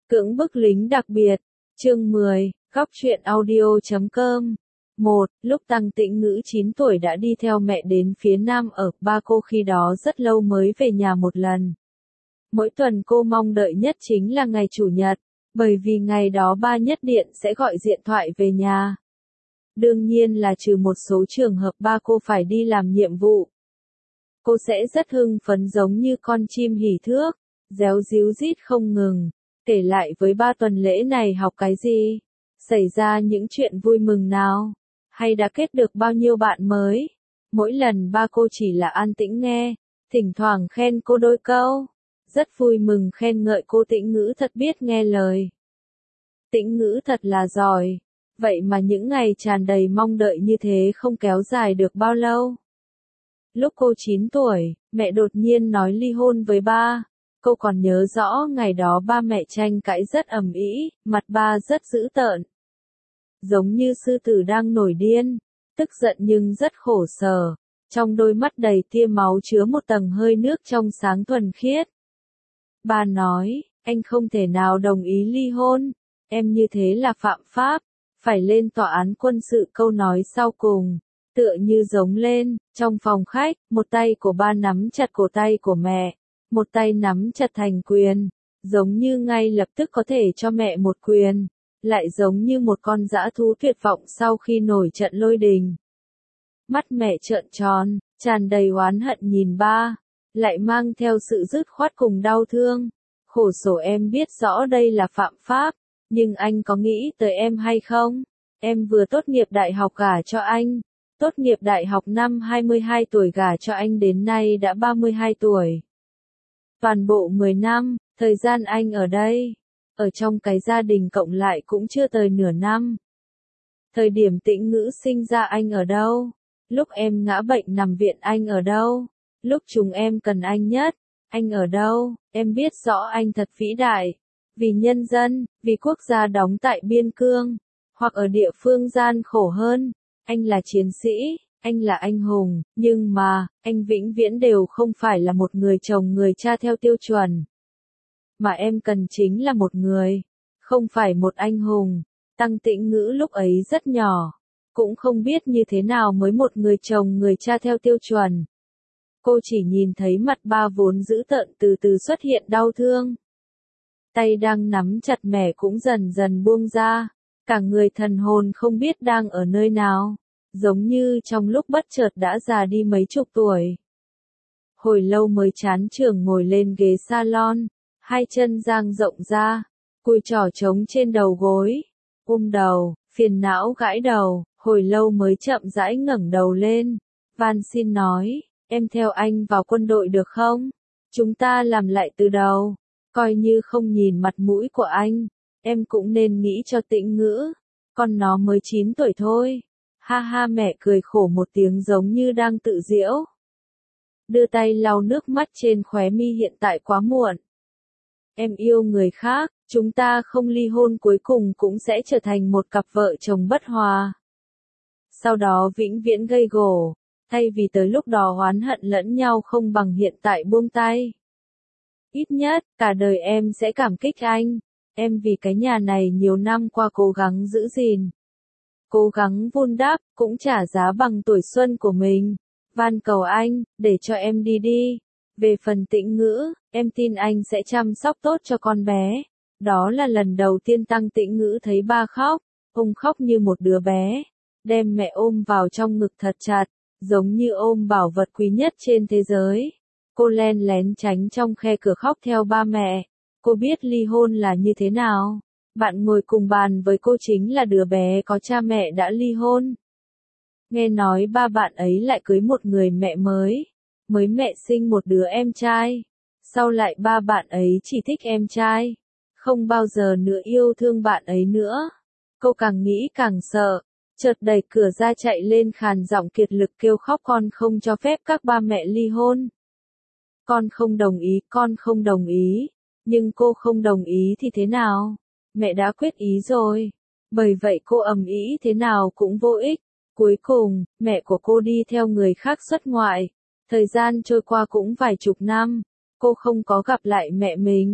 Cưỡng bức lính đặc biệt. Chương 10, Góc truyện audio.com. 1. Lúc Tăng Tĩnh Ngữ 9 tuổi đã đi theo mẹ đến phía Nam ở, ba cô khi đó rất lâu mới về nhà một lần. Mỗi tuần cô mong đợi nhất chính là ngày Chủ nhật, bởi vì ngày đó ba nhất điện sẽ gọi điện thoại về nhà. Đương nhiên là trừ một số trường hợp ba cô phải đi làm nhiệm vụ. Cô sẽ rất hưng phấn giống như con chim hỉ thước, réo ríu rít không ngừng, kể lại với ba tuần lễ này học cái gì, xảy ra những chuyện vui mừng nào, hay đã kết được bao nhiêu bạn mới. Mỗi lần ba cô chỉ là an tĩnh nghe, thỉnh thoảng khen cô đôi câu, rất vui mừng khen ngợi cô Tĩnh Ngữ thật biết nghe lời. Tĩnh Ngữ thật là giỏi, vậy mà những ngày tràn đầy mong đợi như thế không kéo dài được bao lâu. Lúc cô 9 tuổi, mẹ đột nhiên nói ly hôn với ba. Cô còn nhớ rõ ngày đó ba mẹ tranh cãi rất ầm ĩ, mặt ba rất dữ tợn. Giống như sư tử đang nổi điên, tức giận nhưng rất khổ sở, trong đôi mắt đầy tia máu chứa một tầng hơi nước trong sáng thuần khiết. Ba nói, anh không thể nào đồng ý ly hôn, em như thế là phạm pháp, phải lên tòa án quân sự. Câu nói sau cùng, tựa như giống lên, trong phòng khách, một tay của ba nắm chặt cổ tay của mẹ, một tay nắm chặt thành quyền, giống như ngay lập tức có thể cho mẹ một quyền, lại giống như một con dã thú tuyệt vọng sau khi nổi trận lôi đình. Mắt mẹ trợn tròn, tràn đầy oán hận nhìn ba, lại mang theo sự dứt khoát cùng đau thương. Khổ sở, em biết rõ đây là phạm pháp, nhưng anh có nghĩ tới em hay không? Em vừa tốt nghiệp đại học gả cho anh. Tốt nghiệp đại học năm 22 tuổi gả cho anh đến nay đã 32 tuổi. Toàn bộ 10 năm, thời gian anh ở đây, ở trong cái gia đình cộng lại cũng chưa tới nửa năm. Thời điểm Tĩnh Ngữ sinh ra anh ở đâu? Lúc em ngã bệnh nằm viện anh ở đâu? Lúc chúng em cần anh nhất, anh ở đâu? Em biết rõ anh thật vĩ đại, vì nhân dân, vì quốc gia đóng tại biên cương, hoặc ở địa phương gian khổ hơn. Anh là chiến sĩ, anh là anh hùng, nhưng mà, anh vĩnh viễn đều không phải là một người chồng người cha theo tiêu chuẩn. Mà em cần chính là một người, không phải một anh hùng. Tăng Tĩnh Ngữ lúc ấy rất nhỏ, cũng không biết như thế nào mới một người chồng người cha theo tiêu chuẩn. Cô chỉ nhìn thấy mặt ba vốn dữ tợn từ từ xuất hiện đau thương. Tay đang nắm chặt mẻ cũng dần dần buông ra, cả người thần hồn không biết đang ở nơi nào, giống như trong lúc bất chợt đã già đi mấy chục tuổi. Hồi lâu mới chán chường ngồi lên ghế salon, hai chân dang rộng ra, cùi trỏ trống trên đầu gối, đầu, phiền não gãi đầu, hồi lâu mới chậm rãi ngẩng đầu lên, van xin nói, em theo anh vào quân đội được không? Chúng ta làm lại từ đầu, coi như không nhìn mặt mũi của anh, em cũng nên nghĩ cho Tĩnh Ngữ, con nó mới 9 tuổi thôi. Ha ha, mẹ cười khổ một tiếng giống như đang tự giễu. Đưa tay lau nước mắt trên khóe mi, hiện tại quá muộn. Em yêu người khác, chúng ta không ly hôn cuối cùng cũng sẽ trở thành một cặp vợ chồng bất hòa. Sau đó vĩnh viễn gây gổ, thay vì tới lúc đó oán hận lẫn nhau không bằng hiện tại buông tay. Ít nhất, cả đời em sẽ cảm kích anh. Em vì cái nhà này nhiều năm qua cố gắng giữ gìn, cố gắng vun đắp, cũng trả giá bằng tuổi xuân của mình. Van cầu anh, để cho em đi đi. Về phần Tĩnh Ngữ, em tin anh sẽ chăm sóc tốt cho con bé. Đó là lần đầu tiên Tăng Tĩnh Ngữ thấy ba khóc, ông khóc như một đứa bé, đem mẹ ôm vào trong ngực thật chặt, giống như ôm bảo vật quý nhất trên thế giới. Cô len lén tránh trong khe cửa khóc theo ba mẹ. Cô biết ly hôn là như thế nào. Bạn ngồi cùng bàn với cô chính là đứa bé có cha mẹ đã ly hôn. Nghe nói ba bạn ấy lại cưới một người mẹ mới mẹ sinh một đứa em trai. Sau lại ba bạn ấy chỉ thích em trai, không bao giờ nữa yêu thương bạn ấy nữa. Cô càng nghĩ càng sợ, chợt đẩy cửa ra chạy lên khàn giọng kiệt lực kêu khóc, con không cho phép các ba mẹ ly hôn. Con không đồng ý, con không đồng ý. Nhưng cô không đồng ý thì thế nào? Mẹ đã quyết ý rồi. Bởi vậy cô ầm ĩ thế nào cũng vô ích. Cuối cùng, mẹ của cô đi theo người khác xuất ngoại. Thời gian trôi qua cũng vài chục năm, cô không có gặp lại mẹ mình.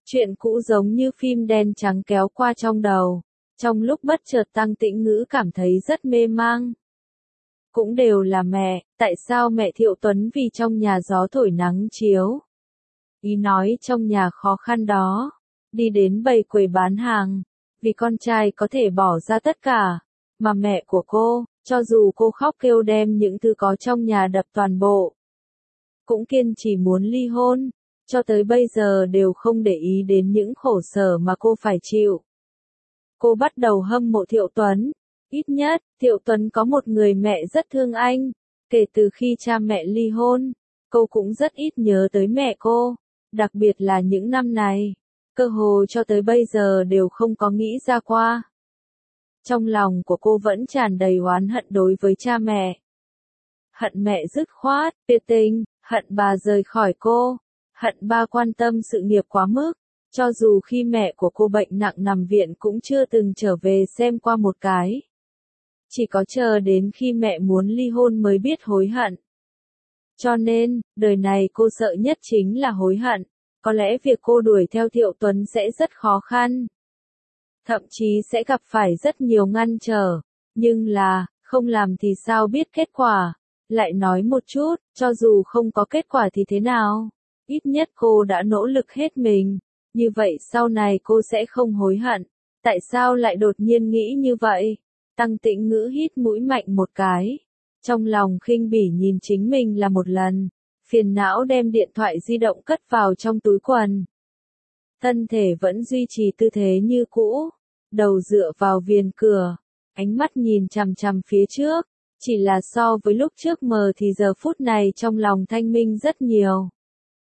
Chuyện cũ giống như phim đen trắng kéo qua trong đầu. Trong lúc bất chợt Tăng Tĩnh Ngữ cảm thấy rất mê mang. Cũng đều là mẹ, tại sao mẹ Thiệu Tuấn vì trong nhà gió thổi nắng chiếu? Ý nói trong nhà khó khăn đó, đi đến bầy quầy bán hàng, vì con trai có thể bỏ ra tất cả, mà mẹ của cô, cho dù cô khóc kêu đem những thứ có trong nhà đập toàn bộ, cũng kiên trì muốn ly hôn, cho tới bây giờ đều không để ý đến những khổ sở mà cô phải chịu. Cô bắt đầu hâm mộ Thiệu Tuấn, ít nhất, Thiệu Tuấn có một người mẹ rất thương anh, kể từ khi cha mẹ ly hôn, cô cũng rất ít nhớ tới mẹ cô, đặc biệt là những năm này, cơ hồ cho tới bây giờ đều không có nghĩ ra qua. Trong lòng của cô vẫn tràn đầy oán hận đối với cha mẹ. Hận mẹ dứt khoát, tuyệt tình, hận bà rời khỏi cô, hận ba quan tâm sự nghiệp quá mức, cho dù khi mẹ của cô bệnh nặng nằm viện cũng chưa từng trở về xem qua một cái. Chỉ có chờ đến khi mẹ muốn ly hôn mới biết hối hận. Cho nên, đời này cô sợ nhất chính là hối hận, có lẽ việc cô đuổi theo Thiệu Tuấn sẽ rất khó khăn. Thậm chí sẽ gặp phải rất nhiều ngăn trở, nhưng là, không làm thì sao biết kết quả. Lại nói một chút, cho dù không có kết quả thì thế nào? Ít nhất cô đã nỗ lực hết mình, như vậy sau này cô sẽ không hối hận. Tại sao lại đột nhiên nghĩ như vậy? Tăng Tĩnh Ngữ hít mũi mạnh một cái. Trong lòng khinh bỉ nhìn chính mình là một lần, phiền não đem điện thoại di động cất vào trong túi quần. Thân thể vẫn duy trì tư thế như cũ, đầu dựa vào viền cửa, ánh mắt nhìn chằm chằm phía trước, chỉ là so với lúc trước mờ thì giờ phút này trong lòng thanh minh rất nhiều.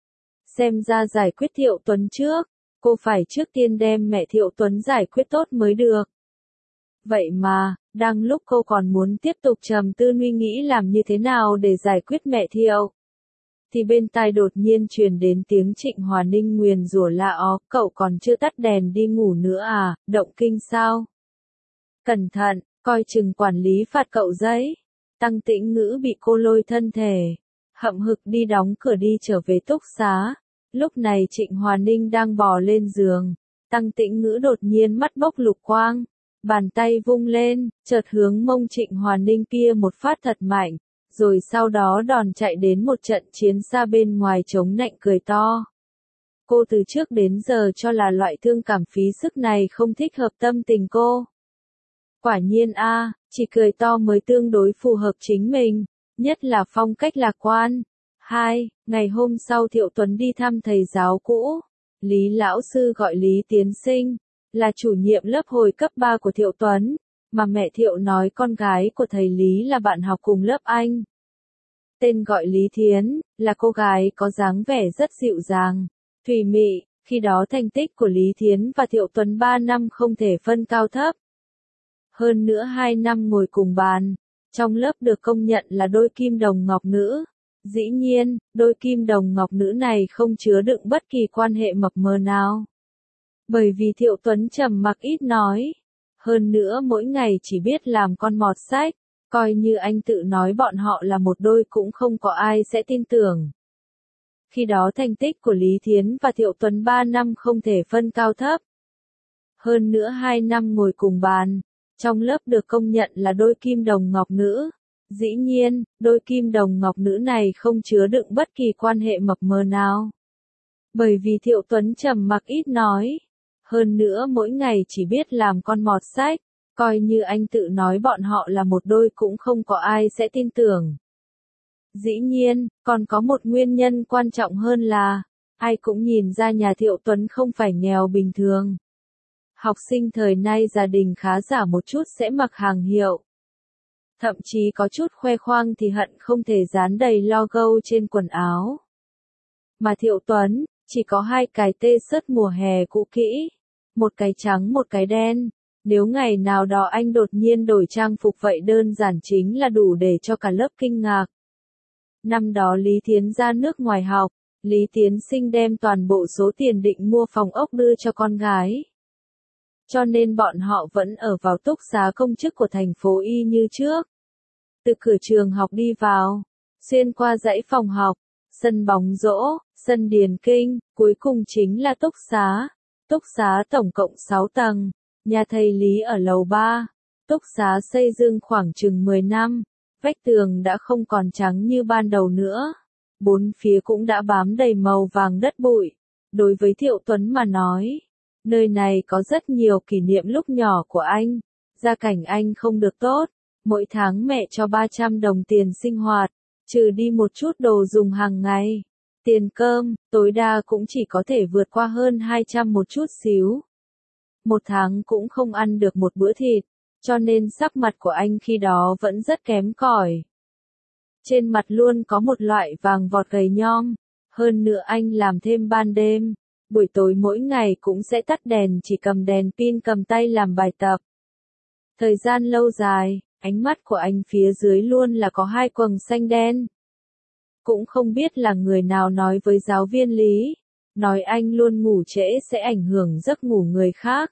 Xem ra giải quyết Thiệu Tuấn trước, cô phải trước tiên đem mẹ Thiệu Tuấn giải quyết tốt mới được. Vậy mà, đang lúc cô còn muốn tiếp tục trầm tư suy nghĩ làm như thế nào để giải quyết mẹ Thiệu, thì bên tai đột nhiên truyền đến tiếng Trịnh Hòa Ninh nguyền rủa la ó, cậu còn chưa tắt đèn đi ngủ nữa à, động kinh sao? Cẩn thận, coi chừng quản lý phạt cậu đấy. Tăng Tĩnh Ngữ bị cô lôi thân thể, hậm hực đi đóng cửa đi trở về túc xá. Lúc này Trịnh Hòa Ninh đang bò lên giường, Tăng Tĩnh Ngữ đột nhiên mắt bốc lục quang, bàn tay vung lên, chợt hướng mông Trịnh Hòa Ninh kia một phát thật mạnh, rồi sau đó đòn chạy đến một trận chiến xa bên ngoài chống nạnh cười to. Cô từ trước đến giờ cho là loại thương cảm phí sức này không thích hợp tâm tình cô. Quả nhiên a, chỉ cười to mới tương đối phù hợp chính mình, nhất là phong cách lạc quan. 2. Ngày hôm sau Thiệu Tuấn đi thăm thầy giáo cũ. Lý lão sư gọi Lý Tiến Sinh, là chủ nhiệm lớp hồi cấp 3 của Thiệu Tuấn, mà mẹ Thiệu nói con gái của thầy Lý là bạn học cùng lớp anh. Tên gọi Lý Thiến, là cô gái có dáng vẻ rất dịu dàng, thùy mị, khi đó thành tích của Lý Thiến và Thiệu Tuấn 3 năm không thể phân cao thấp. Hơn nữa 2 năm ngồi cùng bàn, trong lớp được công nhận là đôi kim đồng ngọc nữ. Dĩ nhiên, đôi kim đồng ngọc nữ này không chứa đựng bất kỳ quan hệ mập mờ nào. Bởi vì Thiệu Tuấn trầm mặc ít nói. Hơn nữa mỗi ngày chỉ biết làm con mọt sách, coi như anh tự nói bọn họ là một đôi cũng không có ai sẽ tin tưởng. Khi đó thành tích của Lý Thiến và Thiệu Tuấn 3 năm không thể phân cao thấp. Hơn nữa 2 năm ngồi cùng bàn, trong lớp được công nhận là đôi kim đồng ngọc nữ. Dĩ nhiên, đôi kim đồng ngọc nữ này không chứa đựng bất kỳ quan hệ mập mờ nào. Bởi vì Thiệu Tuấn trầm mặc ít nói. Hơn nữa mỗi ngày chỉ biết làm con mọt sách, coi như anh tự nói bọn họ là một đôi cũng không có ai sẽ tin tưởng. Dĩ nhiên, còn có một nguyên nhân quan trọng hơn là, ai cũng nhìn ra nhà Thiệu Tuấn không phải nghèo bình thường. Học sinh thời nay gia đình khá giả một chút sẽ mặc hàng hiệu. Thậm chí có chút khoe khoang thì hận không thể dán đầy logo trên quần áo. Mà Thiệu Tuấn, chỉ có 2 cái t-shirt mùa hè cũ kỹ, một cái trắng một cái đen. Nếu ngày nào đó anh đột nhiên đổi trang phục vậy đơn giản chính là đủ để cho cả lớp kinh ngạc. Năm đó Lý Thiến ra nước ngoài học, Lý Tiến Sinh đem toàn bộ số tiền định mua phòng ốc đưa cho con gái. Cho nên bọn họ vẫn ở vào túc xá công chức của thành phố Y như trước. Từ cửa trường học đi vào, xuyên qua dãy phòng học, sân bóng rổ, sân điền kinh, cuối cùng chính là túc xá. Túc xá tổng cộng 6 tầng, nhà thầy Lý ở lầu 3. Túc xá xây dựng khoảng chừng 10 năm, vách tường đã không còn trắng như ban đầu nữa. Bốn phía cũng đã bám đầy màu vàng đất bụi. Đối với Thiệu Tuấn mà nói, nơi này có rất nhiều kỷ niệm lúc nhỏ của anh. Gia cảnh anh không được tốt, mỗi tháng mẹ cho 300 đồng tiền sinh hoạt, trừ đi một chút đồ dùng hàng ngày. Tiền cơm, tối đa cũng chỉ có thể vượt qua hơn 200 một chút xíu. Một tháng cũng không ăn được một bữa thịt, cho nên sắc mặt của anh khi đó vẫn rất kém cỏi. Trên mặt luôn có một loại vàng vọt gầy nhom, hơn nữa anh làm thêm ban đêm, buổi tối mỗi ngày cũng sẽ tắt đèn, chỉ cầm đèn pin cầm tay làm bài tập. Thời gian lâu dài, ánh mắt của anh phía dưới luôn là có hai quầng xanh đen. Cũng không biết là người nào nói với giáo viên Lý, nói anh luôn ngủ trễ sẽ ảnh hưởng giấc ngủ người khác.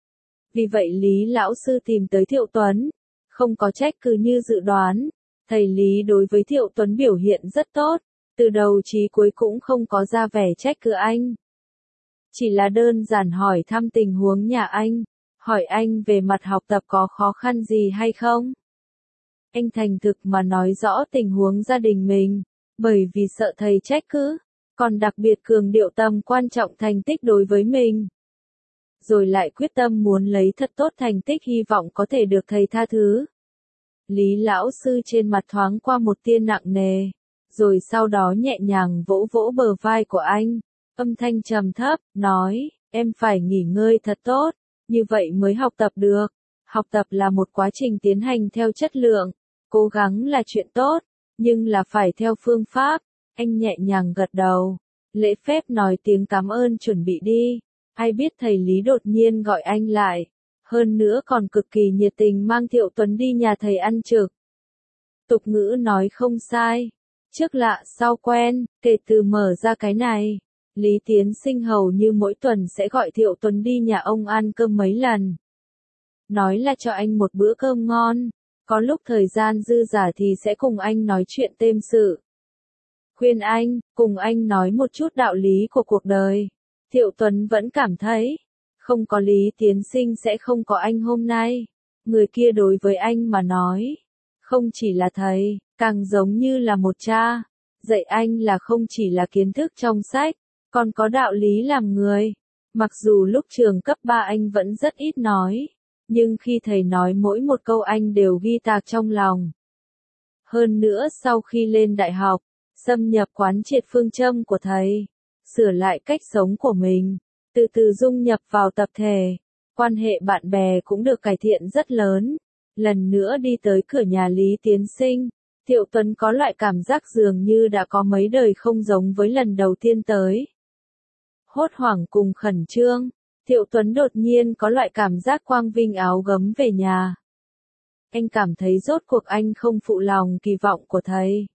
Vì vậy Lý lão sư tìm tới Thiệu Tuấn, không có trách cứ như dự đoán. Thầy Lý đối với Thiệu Tuấn biểu hiện rất tốt, từ đầu chí cuối cũng không có ra vẻ trách cứ anh. Chỉ là đơn giản hỏi thăm tình huống nhà anh, hỏi anh về mặt học tập có khó khăn gì hay không. Anh thành thực mà nói rõ tình huống gia đình mình, bởi vì sợ thầy trách cứ, còn đặc biệt cường điệu tầm quan trọng thành tích đối với mình. Rồi lại quyết tâm muốn lấy thật tốt thành tích, hy vọng có thể được thầy tha thứ. Lý lão sư trên mặt thoáng qua một tia nặng nề, rồi sau đó nhẹ nhàng vỗ vỗ bờ vai của anh, âm thanh trầm thấp, nói, em phải nghỉ ngơi thật tốt, như vậy mới học tập được. Học tập là một quá trình tiến hành theo chất lượng, cố gắng là chuyện tốt, nhưng là phải theo phương pháp. Anh nhẹ nhàng gật đầu, lễ phép nói tiếng cảm ơn chuẩn bị đi. Ai biết thầy Lý đột nhiên gọi anh lại, hơn nữa còn cực kỳ nhiệt tình mang Thiệu Tuấn đi nhà thầy ăn trực. Tục ngữ nói không sai, trước lạ sau quen, kể từ mở ra cái này, Lý Tiến Sinh hầu như mỗi tuần sẽ gọi Thiệu Tuấn đi nhà ông ăn cơm mấy lần. Nói là cho anh một bữa cơm ngon, có lúc thời gian dư dả thì sẽ cùng anh nói chuyện tâm sự. Khuyên anh, cùng anh nói một chút đạo lý của cuộc đời. Thiệu Tuấn vẫn cảm thấy, không có Lý Tiến Sinh sẽ không có anh hôm nay. Người kia đối với anh mà nói, không chỉ là thầy, càng giống như là một cha. Dạy anh là không chỉ là kiến thức trong sách, còn có đạo lý làm người. Mặc dù lúc trường cấp 3 anh vẫn rất ít nói, nhưng khi thầy nói mỗi một câu anh đều ghi tạc trong lòng. Hơn nữa sau khi lên đại học, xâm nhập quán triệt phương châm của thầy, sửa lại cách sống của mình, từ từ dung nhập vào tập thể, quan hệ bạn bè cũng được cải thiện rất lớn. Lần nữa đi tới cửa nhà Lý Tiến Sinh, Thiệu Tuấn có loại cảm giác dường như đã có mấy đời không giống với lần đầu tiên tới. Hốt hoảng cùng khẩn trương, Thiệu Tuấn đột nhiên có loại cảm giác quang vinh áo gấm về nhà. Anh cảm thấy rốt cuộc anh không phụ lòng kỳ vọng của thầy.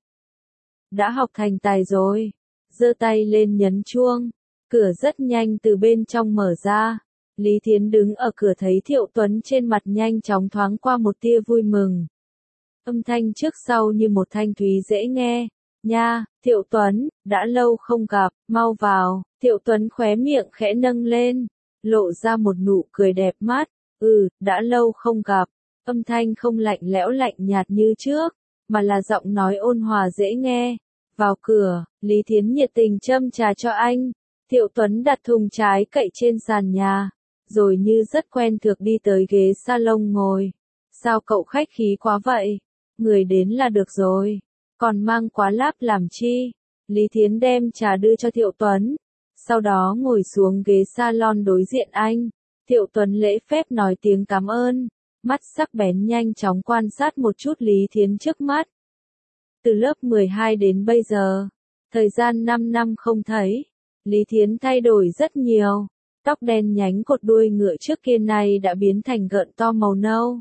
Đã học thành tài rồi, giơ tay lên nhấn chuông, cửa rất nhanh từ bên trong mở ra. Lý Thiến đứng ở cửa thấy Thiệu Tuấn trên mặt nhanh chóng thoáng qua một tia vui mừng. Âm thanh trước sau như một thanh thúy dễ nghe. Nha, Thiệu Tuấn, đã lâu không gặp, mau vào. Thiệu Tuấn khóe miệng khẽ nâng lên, lộ ra một nụ cười đẹp mắt. Đã lâu không gặp. Âm thanh không lạnh lẽo lạnh nhạt như trước, mà là giọng nói ôn hòa dễ nghe. Vào cửa, Lý Thiến nhiệt tình châm trà cho anh. Thiệu Tuấn đặt thùng trái cậy trên sàn nhà, rồi như rất quen thuộc đi tới ghế salon ngồi. Sao cậu khách khí quá vậy? Người đến là được rồi, còn mang quá láp làm chi? Lý Thiến đem trà đưa cho Thiệu Tuấn, sau đó ngồi xuống ghế salon đối diện anh. Thiệu Tuấn lễ phép nói tiếng cảm ơn, mắt sắc bén nhanh chóng quan sát một chút Lý Thiến trước mắt. Từ lớp 12 đến bây giờ, thời gian 5 năm không thấy, Lý Thiến thay đổi rất nhiều. Tóc đen nhánh cột đuôi ngựa trước kia này đã biến thành gợn to màu nâu.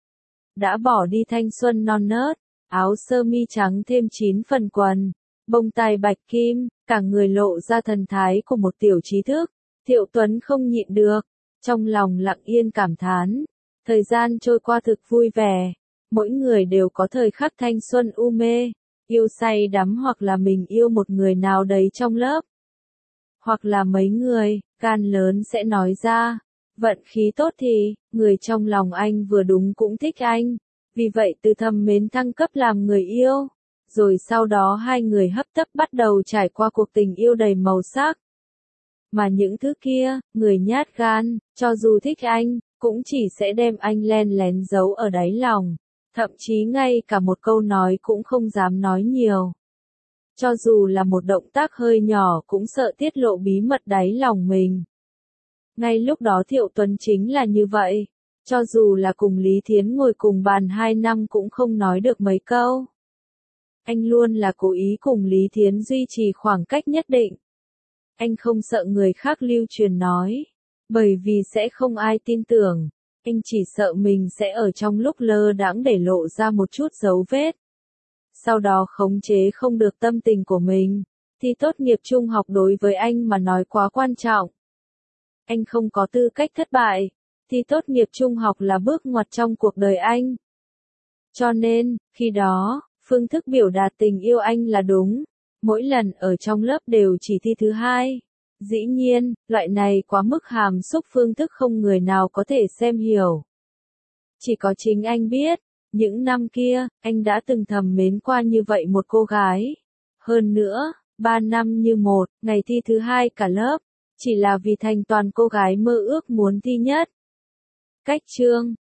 Đã bỏ đi thanh xuân non nớt, áo sơ mi trắng thêm 9 phần quần, bông tai bạch kim, cả người lộ ra thần thái của một tiểu trí thức. Thiệu Tuấn không nhịn được, trong lòng lặng yên cảm thán. Thời gian trôi qua thực vui vẻ, mỗi người đều có thời khắc thanh xuân u mê, yêu say đắm hoặc là mình yêu một người nào đấy trong lớp. hoặc là mấy người, gan lớn sẽ nói ra. Vận khí tốt thì, người trong lòng anh vừa đúng cũng thích anh. Vì vậy từ thầm mến thăng cấp làm người yêu. Rồi sau đó hai người hấp tấp bắt đầu trải qua cuộc tình yêu đầy màu sắc. Mà những thứ kia, người nhát gan, cho dù thích anh, cũng chỉ sẽ đem anh len lén giấu ở đáy lòng. Thậm chí ngay cả một câu nói cũng không dám nói nhiều. Cho dù là một động tác hơi nhỏ cũng sợ tiết lộ bí mật đáy lòng mình. Ngay lúc đó Thiệu Tuấn chính là như vậy. Cho dù là cùng Lý Thiến ngồi cùng bàn 2 năm cũng không nói được mấy câu. Anh luôn là cố ý cùng Lý Thiến duy trì khoảng cách nhất định. Anh không sợ người khác lưu truyền nói. Bởi vì sẽ không ai tin tưởng. Anh chỉ sợ mình sẽ ở trong lúc lơ đãng để lộ ra một chút dấu vết. Sau đó khống chế không được tâm tình của mình. Thi tốt nghiệp trung học đối với anh mà nói quá quan trọng. Anh không có tư cách thất bại. Thi tốt nghiệp trung học là bước ngoặt trong cuộc đời anh. Cho nên, khi đó, phương thức biểu đạt tình yêu anh là đúng. Mỗi lần ở trong lớp đều chỉ thi thứ 2. Dĩ nhiên, loại này quá mức hàm xúc phương thức không người nào có thể xem hiểu. Chỉ có chính anh biết, những năm kia, anh đã từng thầm mến qua như vậy một cô gái. Hơn nữa, 3 năm như một, ngày thi thứ 2 cả lớp, chỉ là vì thành toàn cô gái mơ ước muốn thi nhất. Cách chương